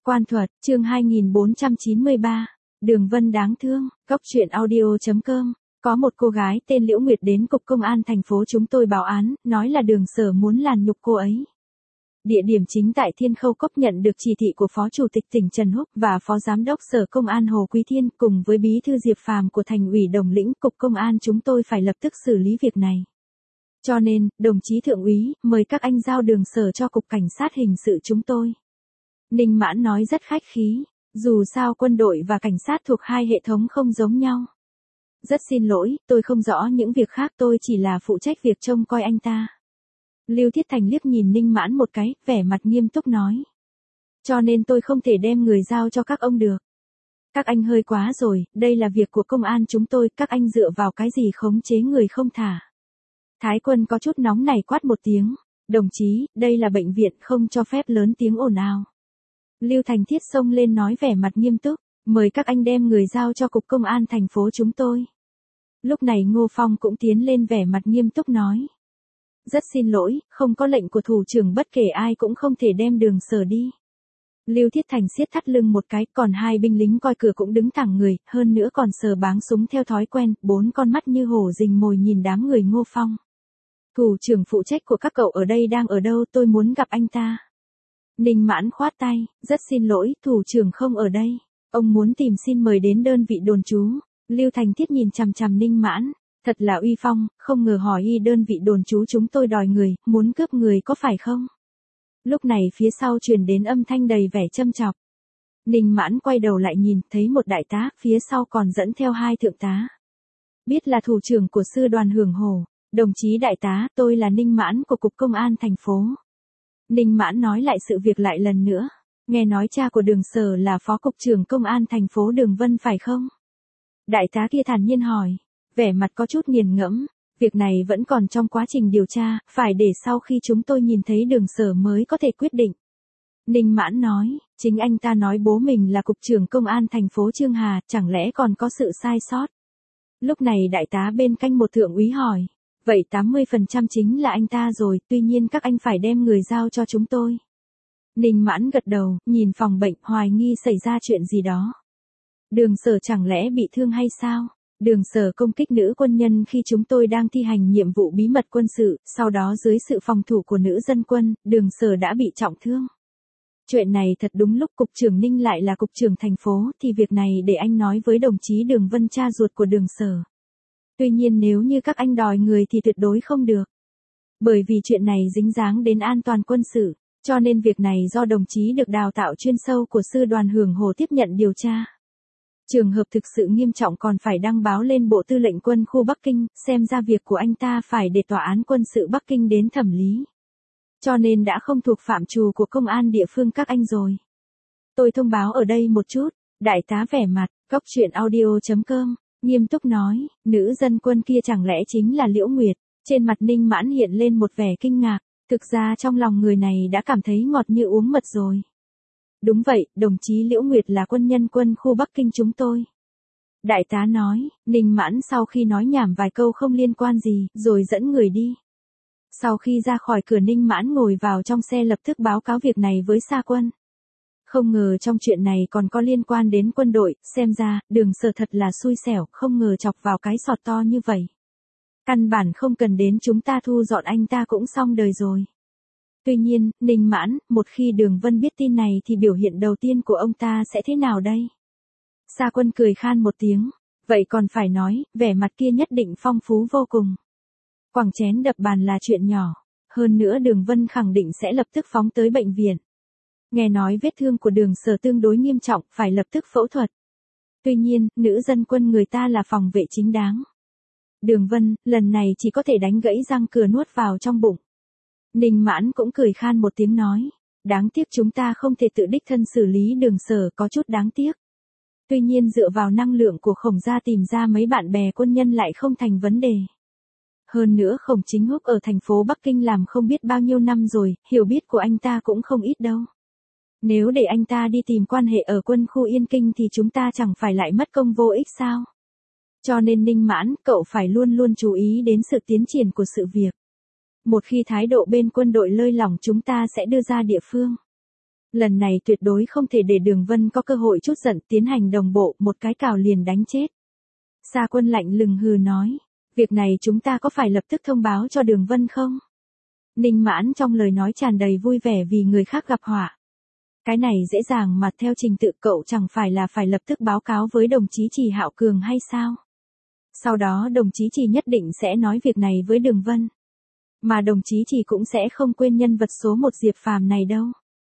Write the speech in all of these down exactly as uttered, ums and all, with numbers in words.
Quan thuật, chương hai nghìn bốn trăm chín mươi ba. Đường Vân đáng thương, Cốc truyện audio.com. Có một cô gái tên Liễu Nguyệt đến cục công an thành phố chúng tôi báo án, nói là Đường Sở muốn làn nhục cô ấy. Địa điểm chính tại Thiên Khâu Cốc, nhận được chỉ thị của Phó Chủ tịch tỉnh Trần Húc và Phó Giám đốc Sở Công an Hồ Quý Thiên cùng với Bí thư Diệp Phàm của Thành ủy Đồng Lĩnh, cục công an chúng tôi phải lập tức xử lý việc này. Cho nên, đồng chí thượng úy, mời các anh giao Đường Sở cho cục cảnh sát hình sự chúng tôi. Ninh Mãn nói rất khách khí, dù sao quân đội và cảnh sát thuộc hai hệ thống không giống nhau. Rất xin lỗi, tôi không rõ những việc khác, tôi chỉ là phụ trách việc trông coi anh ta. Lưu Thiết Thành liếc nhìn Ninh Mãn một cái, vẻ mặt nghiêm túc nói. Cho nên tôi không thể đem người giao cho các ông được. Các anh hơi quá rồi, đây là việc của công an chúng tôi, các anh dựa vào cái gì khống chế người không thả. Thái Quân có chút nóng này quát một tiếng. Đồng chí, đây là bệnh viện, không cho phép lớn tiếng ồn ào. Lưu Thành Thiết xông lên nói vẻ mặt nghiêm túc, mời các anh đem người giao cho cục công an thành phố chúng tôi. Lúc này Ngô Phong cũng tiến lên vẻ mặt nghiêm túc nói. Rất xin lỗi, không có lệnh của thủ trưởng bất kể ai cũng không thể đem Đường Sở đi. Lưu Thiết Thành siết thắt lưng một cái, còn hai binh lính coi cửa cũng đứng thẳng người, hơn nữa còn sờ báng súng theo thói quen, bốn con mắt như hổ rình mồi nhìn đám người Ngô Phong. Thủ trưởng phụ trách của các cậu ở đây đang ở đâu, tôi muốn gặp anh ta. Ninh Mãn khoát tay, rất xin lỗi, thủ trưởng không ở đây. Ông muốn tìm xin mời đến đơn vị đồn trú. Lưu Thành Thiết nhìn chằm chằm Ninh Mãn, thật là uy phong, không ngờ hỏi y đơn vị đồn trú chúng tôi đòi người, muốn cướp người có phải không? Lúc này phía sau truyền đến âm thanh đầy vẻ châm chọc. Ninh Mãn quay đầu lại nhìn, thấy một đại tá, phía sau còn dẫn theo hai thượng tá. Biết là thủ trưởng của sư đoàn Hưởng Hổ. Đồng chí đại tá, tôi là Ninh Mãn của cục công an thành phố. Ninh Mãn nói lại sự việc lại lần nữa. Nghe nói cha của Đường Sở là phó cục trưởng công an thành phố Đường Vân phải không? Đại tá kia thản nhiên hỏi, vẻ mặt có chút nghiền ngẫm. Việc này vẫn còn trong quá trình điều tra, phải để sau khi chúng tôi nhìn thấy Đường Sở mới có thể quyết định. Ninh Mãn nói, chính anh ta nói bố mình là cục trưởng công an thành phố Trương Hà, chẳng lẽ còn có sự sai sót? Lúc này đại tá bên cạnh một thượng úy hỏi. Vậy tám mươi phần trăm chính là anh ta rồi, tuy nhiên các anh phải đem người giao cho chúng tôi. Ninh Mãn gật đầu, nhìn phòng bệnh, hoài nghi xảy ra chuyện gì đó. Đường Sở chẳng lẽ bị thương hay sao? Đường Sở công kích nữ quân nhân khi chúng tôi đang thi hành nhiệm vụ bí mật quân sự, sau đó dưới sự phòng thủ của nữ dân quân, Đường Sở đã bị trọng thương. Chuyện này thật đúng lúc cục trưởng Ninh lại là cục trưởng thành phố, thì việc này để anh nói với đồng chí Đường Vân, cha ruột của Đường Sở. Tuy nhiên nếu như các anh đòi người thì tuyệt đối không được. Bởi vì chuyện này dính dáng đến an toàn quân sự, cho nên việc này do đồng chí được đào tạo chuyên sâu của sư đoàn Hưởng Hổ tiếp nhận điều tra. Trường hợp thực sự nghiêm trọng còn phải đăng báo lên Bộ Tư lệnh Quân khu Bắc Kinh, xem ra việc của anh ta phải để tòa án quân sự Bắc Kinh đến thẩm lý. Cho nên đã không thuộc phạm trù của công an địa phương các anh rồi. Tôi thông báo ở đây một chút, đại tá vẻ mặt, Cốc truyện audio.com. Nghiêm túc nói, nữ dân quân kia chẳng lẽ chính là Liễu Nguyệt? Trên mặt Ninh Mãn hiện lên một vẻ kinh ngạc, thực ra trong lòng người này đã cảm thấy ngọt như uống mật rồi. Đúng vậy, đồng chí Liễu Nguyệt là quân nhân quân khu Bắc Kinh chúng tôi. Đại tá nói, Ninh Mãn sau khi nói nhảm vài câu không liên quan gì, rồi dẫn người đi. Sau khi ra khỏi cửa Ninh Mãn ngồi vào trong xe lập tức báo cáo việc này với Sa Quân. Không ngờ trong chuyện này còn có liên quan đến quân đội, xem ra, Đường Sở thật là xui xẻo, không ngờ chọc vào cái sọt to như vậy. Căn bản không cần đến chúng ta thu dọn anh ta cũng xong đời rồi. Tuy nhiên, Ninh Mãn, một khi Đường Vân biết tin này thì biểu hiện đầu tiên của ông ta sẽ thế nào đây? Sa Quân cười khan một tiếng, vậy còn phải nói, vẻ mặt kia nhất định phong phú vô cùng. Quẳng chén đập bàn là chuyện nhỏ, hơn nữa Đường Vân khẳng định sẽ lập tức phóng tới bệnh viện. Nghe nói vết thương của Đường Sở tương đối nghiêm trọng, phải lập tức phẫu thuật. Tuy nhiên, nữ dân quân người ta là phòng vệ chính đáng. Đường Vân, lần này chỉ có thể đánh gãy răng cửa nuốt vào trong bụng. Ninh Mãn cũng cười khan một tiếng nói, đáng tiếc chúng ta không thể tự đích thân xử lý Đường Sở, có chút đáng tiếc. Tuy nhiên dựa vào năng lượng của Khổng gia tìm ra mấy bạn bè quân nhân lại không thành vấn đề. Hơn nữa Khổng Chính Húc ở thành phố Bắc Kinh làm không biết bao nhiêu năm rồi, hiểu biết của anh ta cũng không ít đâu. Nếu để anh ta đi tìm quan hệ ở quân khu Yên Kinh thì chúng ta chẳng phải lại mất công vô ích sao? Cho nên Ninh Mãn, cậu phải luôn luôn chú ý đến sự tiến triển của sự việc. Một khi thái độ bên quân đội lơi lỏng chúng ta sẽ đưa ra địa phương. Lần này tuyệt đối không thể để Đường Vân có cơ hội chút giận, tiến hành đồng bộ, một cái cào liền đánh chết. Sa Quân lạnh lùng hừ nói, việc này chúng ta có phải lập tức thông báo cho Đường Vân không? Ninh Mãn trong lời nói tràn đầy vui vẻ vì người khác gặp họa. Cái này dễ dàng mà theo trình tự cậu chẳng phải là phải lập tức báo cáo với đồng chí Trì Hạo Cường hay sao? Sau đó đồng chí Trì nhất định sẽ nói việc này với Đường Vân. Mà đồng chí Trì cũng sẽ không quên nhân vật số một Diệp Phàm này đâu.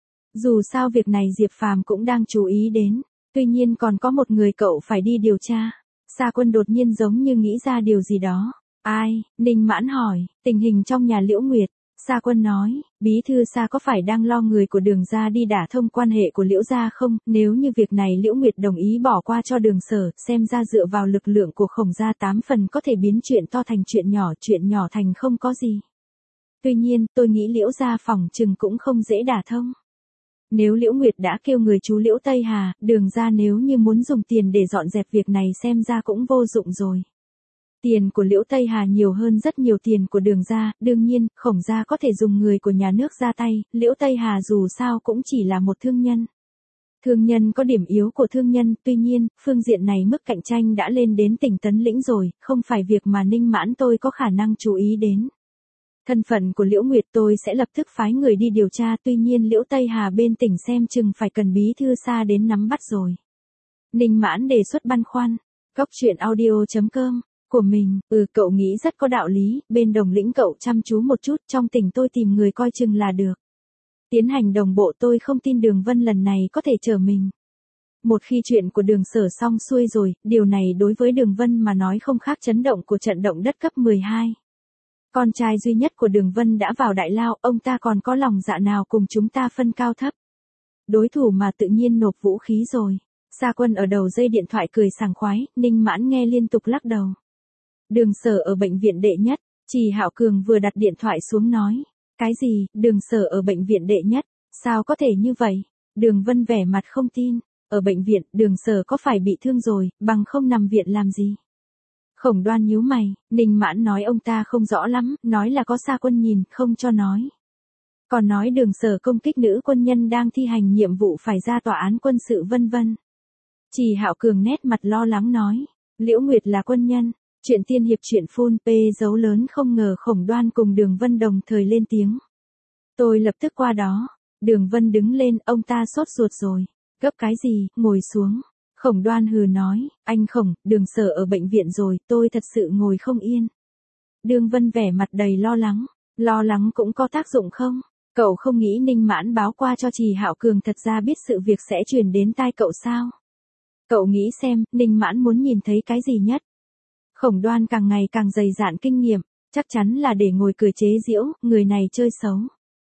Dù sao việc này Diệp Phàm cũng đang chú ý đến, tuy nhiên còn có một người cậu phải đi điều tra. Sa Quân đột nhiên giống như nghĩ ra điều gì đó. Ai? Ninh Mãn hỏi, tình hình trong nhà Liễu Nguyệt. Sa Quân nói, bí thư Sa có phải đang lo người của Đường gia đi đả thông quan hệ của Liễu gia không? Nếu như việc này Liễu Nguyệt đồng ý bỏ qua cho Đường Sở, xem ra dựa vào lực lượng của Khổng gia tám phần có thể biến chuyện to thành chuyện nhỏ, chuyện nhỏ thành không có gì. Tuy nhiên, tôi nghĩ Liễu gia phòng chừng cũng không dễ đả thông. Nếu Liễu Nguyệt đã kêu người chú Liễu Tây Hà, Đường gia nếu như muốn dùng tiền để dọn dẹp việc này xem ra cũng vô dụng rồi. Tiền của Liễu Tây Hà nhiều hơn rất nhiều tiền của Đường gia, đương nhiên, Khổng gia có thể dùng người của nhà nước ra tay, Liễu Tây Hà dù sao cũng chỉ là một thương nhân. Thương nhân có điểm yếu của thương nhân, tuy nhiên, phương diện này mức cạnh tranh đã lên đến tỉnh Tấn Lĩnh rồi, không phải việc mà Ninh Mãn tôi có khả năng chú ý đến. Thân phận của Liễu Nguyệt tôi sẽ lập tức phái người đi điều tra, tuy nhiên Liễu Tây Hà bên tỉnh xem chừng phải cần bí thư Sa đến nắm bắt rồi. Ninh Mãn đề xuất băn khoăn. Góc truyện audio chấm com của mình, ừ cậu nghĩ rất có đạo lý, bên Đồng Lĩnh cậu chăm chú một chút, trong tỉnh tôi tìm người coi chừng là được. Tiến hành đồng bộ tôi không tin Đường Vân lần này có thể chở mình. Một khi chuyện của Đường Sở xong xuôi rồi, điều này đối với Đường Vân mà nói không khác chấn động của trận động đất cấp mười hai. Con trai duy nhất của Đường Vân đã vào đại lao, ông ta còn có lòng dạ nào cùng chúng ta phân cao thấp. Đối thủ mà tự nhiên nộp vũ khí rồi. Sa Quân ở đầu dây điện thoại cười sảng khoái, Ninh Mãn nghe liên tục lắc đầu. Đường Sở ở bệnh viện đệ nhất, Trì Hạo Cường vừa đặt điện thoại xuống nói. Cái gì, Đường Sở ở bệnh viện đệ nhất, sao có thể như vậy? Đường Vân vẻ mặt không tin, ở bệnh viện, Đường Sở có phải bị thương rồi, bằng không nằm viện làm gì? Khổng Đoan nhíu mày, Ninh Mãn nói ông ta không rõ lắm, nói là có Sa Quân nhìn, không cho nói. Còn nói Đường Sở công kích nữ quân nhân đang thi hành nhiệm vụ phải ra tòa án quân sự vân vân. Trì Hạo Cường nét mặt lo lắng nói, Liễu Nguyệt là quân nhân, chuyện tiên hiệp chuyện phun p dấu lớn không ngờ Khổng Đoan cùng Đường Vân đồng thời lên tiếng. Tôi lập tức qua đó, Đường Vân đứng lên, ông ta sốt ruột rồi, gấp cái gì, ngồi xuống. Khổng Đoan hừ nói, anh Khổng, Đường Sở ở bệnh viện rồi, tôi thật sự ngồi không yên. Đường Vân vẻ mặt đầy lo lắng, lo lắng cũng có tác dụng không? Cậu không nghĩ Ninh Mãn báo qua cho Trì Hạo Cường thật ra biết sự việc sẽ truyền đến tai cậu sao? Cậu nghĩ xem, Ninh Mãn muốn nhìn thấy cái gì nhất? Khổng Đoan càng ngày càng dày dạn kinh nghiệm, chắc chắn là để ngồi cười chế giễu, người này chơi xấu.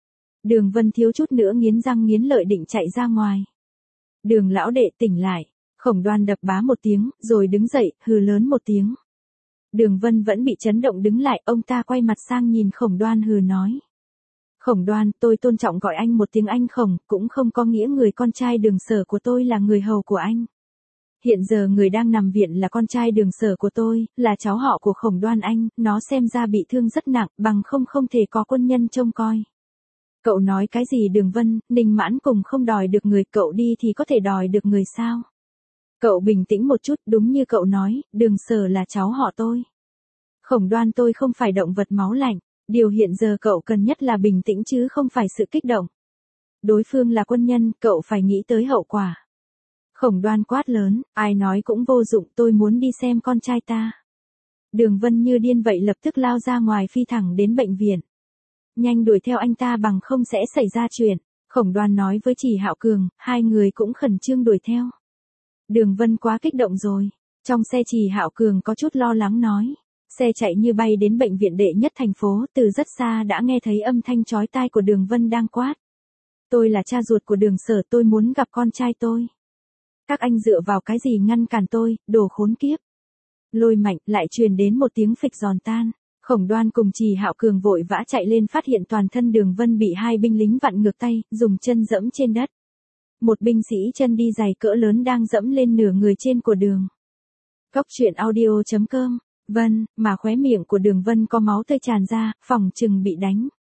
Đường Vân thiếu chút nữa nghiến răng nghiến lợi định chạy ra ngoài. Đường lão đệ tỉnh lại. Khổng Đoan đập bá một tiếng, rồi đứng dậy, hừ lớn một tiếng. Đường Vân vẫn bị chấn động đứng lại, ông ta quay mặt sang nhìn Khổng Đoan hừ nói. Khổng Đoan, tôi tôn trọng gọi anh một tiếng anh Khổng, cũng không có nghĩa người con trai Đường Sở của tôi là người hầu của anh. Hiện giờ người đang nằm viện là con trai Đường Sở của tôi, là cháu họ của Khổng Đoan anh, nó xem ra bị thương rất nặng, bằng không không thể có quân nhân trông coi. Cậu nói cái gì Đường Vân, Ninh Mãn cùng không đòi được người, cậu đi thì có thể đòi được người sao? Cậu bình tĩnh một chút, đúng như cậu nói, Đường Sở là cháu họ tôi. Khổng Đoan tôi không phải động vật máu lạnh, điều hiện giờ cậu cần nhất là bình tĩnh chứ không phải sự kích động. Đối phương là quân nhân, cậu phải nghĩ tới hậu quả. Khổng Đoan quát lớn, ai nói cũng vô dụng, tôi muốn đi xem con trai ta. Đường Vân như điên vậy lập tức lao ra ngoài phi thẳng đến bệnh viện. Nhanh đuổi theo anh ta bằng không sẽ xảy ra chuyện. Khổng Đoan nói với Trì Hạo Cường, hai người cũng khẩn trương đuổi theo. Đường Vân quá kích động rồi. Trong xe Trì Hạo Cường có chút lo lắng nói. Xe chạy như bay đến bệnh viện đệ nhất thành phố, từ rất xa đã nghe thấy âm thanh chói tai của Đường Vân đang quát. Tôi là cha ruột của Đường Sở, tôi muốn gặp con trai tôi. Các anh dựa vào cái gì ngăn cản tôi, đồ khốn kiếp. Lôi mạnh, lại truyền đến một tiếng phịch giòn tan. Khổng Đoan cùng Trì Hạo Cường vội vã chạy lên phát hiện toàn thân Đường Vân bị hai binh lính vặn ngược tay, dùng chân dẫm trên đất. Một binh sĩ chân đi giày cỡ lớn đang dẫm lên nửa người trên của Đường. Góc truyện audio chấm com, Vân, mà khóe miệng của Đường Vân có máu tươi tràn ra, phòng chừng bị đánh.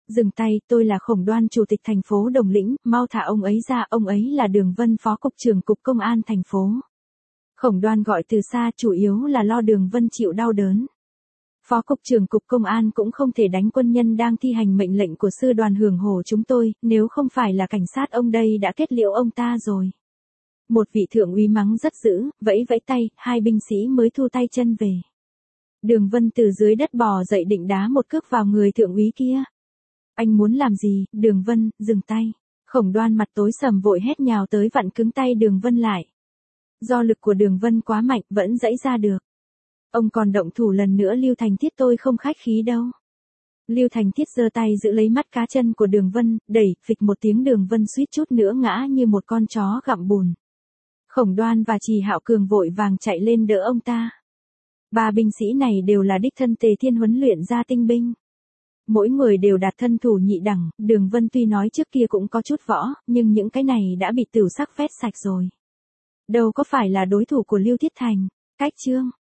Dừng tay, tôi là Khổng Đoan chủ tịch thành phố Đồng Lĩnh, mau thả ông ấy ra, ông ấy là Đường Vân phó cục trưởng cục công an thành phố. Khổng Đoan gọi từ xa chủ yếu là lo Đường Vân chịu đau đớn. Phó cục trưởng cục công an cũng không thể đánh quân nhân đang thi hành mệnh lệnh của sư đoàn hưởng hổ chúng tôi, nếu không phải là cảnh sát ông đây đã kết liễu ông ta rồi. Một vị thượng úy mắng rất dữ, vẫy vẫy tay, hai binh sĩ mới thu tay chân về. Đường Vân từ dưới đất bò dậy định đá một cước vào người thượng úy kia. Anh muốn làm gì, Đường Vân, dừng tay. Khổng Đoan mặt tối sầm vội hét nhào tới vặn cứng tay Đường Vân lại. Do lực của Đường Vân quá mạnh vẫn giãy ra được. Ông còn động thủ lần nữa Lưu Thành Thiết tôi không khách khí đâu. Lưu Thành Thiết giơ tay giữ lấy mắt cá chân của Đường Vân, đẩy, phịch một tiếng Đường Vân suýt chút nữa ngã như một con chó gặm bùn. Khổng Đoan và Trì Hạo Cường vội vàng chạy lên đỡ ông ta. Ba binh sĩ này đều là đích thân Tề Thiên huấn luyện ra tinh binh. Mỗi người đều đạt thân thủ nhị đẳng, Đường Vân tuy nói trước kia cũng có chút võ, nhưng những cái này đã bị tửu sắc phét sạch rồi. Đâu có phải là đối thủ của Lưu Thiết Thành. Cách chương